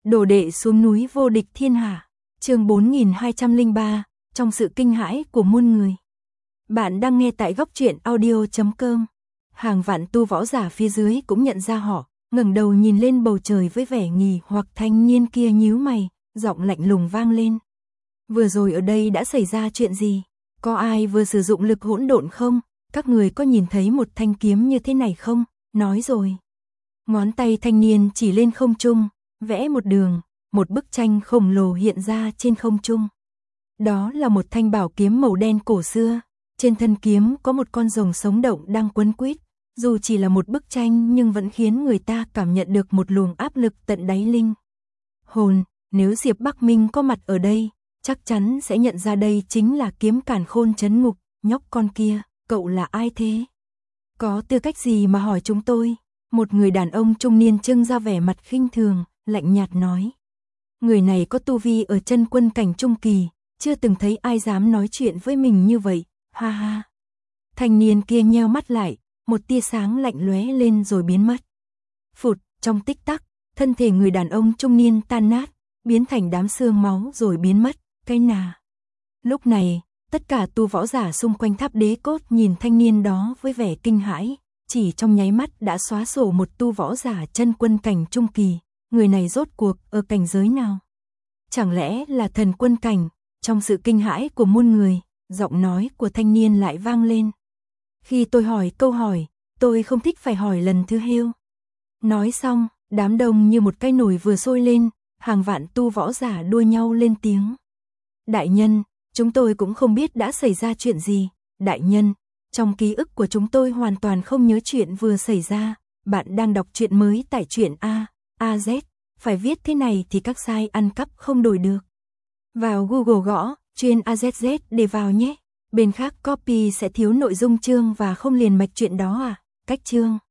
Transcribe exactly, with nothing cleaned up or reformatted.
Đồ đệ xuống núi vô địch thiên hạ. Chương bốn nghìn hai trăm lẻ ba, trong sự kinh hãi của muôn người. Bạn đang nghe tại góc truyện audio chấm com. Hàng vạn tu võ giả phía dưới cũng nhận ra họ, ngẩng đầu nhìn lên bầu trời với vẻ nghi hoặc. Thanh niên kia nhíu mày, giọng lạnh lùng vang lên. Vừa rồi ở đây đã xảy ra chuyện gì? Có ai vừa sử dụng lực hỗn độn không? Các người có nhìn thấy một thanh kiếm như thế này không? Nói rồi. Ngón tay thanh niên chỉ lên không trung, vẽ một đường, một bức tranh khổng lồ hiện ra trên không trung. Đó là một thanh bảo kiếm màu đen cổ xưa, trên thân kiếm có một con rồng sống động đang quấn quýt, dù chỉ là một bức tranh nhưng vẫn khiến người ta cảm nhận được một luồng áp lực tận đáy linh hồn. Nếu Diệp Bắc Minh có mặt ở đây, chắc chắn sẽ nhận ra đây chính là kiếm càn khôn trấn ngục. Nhóc con kia, cậu là ai thế? Có tư cách gì mà hỏi chúng tôi? Một người đàn ông trung niên trưng ra vẻ mặt khinh thường, lạnh nhạt nói. Người này có tu vi ở chân quân cảnh trung kỳ, chưa từng thấy ai dám nói chuyện với mình như vậy, ha ha. Thanh niên kia nheo mắt lại, một tia sáng lạnh lóe lên rồi biến mất. Phụt, trong tích tắc, thân thể người đàn ông trung niên tan nát, biến thành đám xương máu rồi biến mất, cái nà. Lúc này, tất cả tu võ giả xung quanh tháp đế cốt nhìn thanh niên đó với vẻ kinh hãi, chỉ trong nháy mắt đã xóa sổ một tu võ giả chân quân cảnh trung kỳ, người này rốt cuộc ở cảnh giới nào? Chẳng lẽ là thần quân cảnh? Trong sự kinh hãi của muôn người, giọng nói của thanh niên lại vang lên. Khi tôi hỏi câu hỏi, tôi không thích phải hỏi lần thứ hêu. Nói xong, đám đông như một cái nồi vừa sôi lên, hàng vạn tu võ giả đua nhau lên tiếng. Đại nhân, chúng tôi cũng không biết đã xảy ra chuyện gì. Đại nhân, trong ký ức của chúng tôi hoàn toàn không nhớ chuyện vừa xảy ra. Bạn đang đọc truyện mới tại truyện A, a zét. Phải viết thế này thì các sai ăn cắp không đổi được. Vào Google gõ, chuyên a zét zét để vào nhé. Bên khác copy sẽ thiếu nội dung chương và không liền mạch chuyện đó à. Cách chương.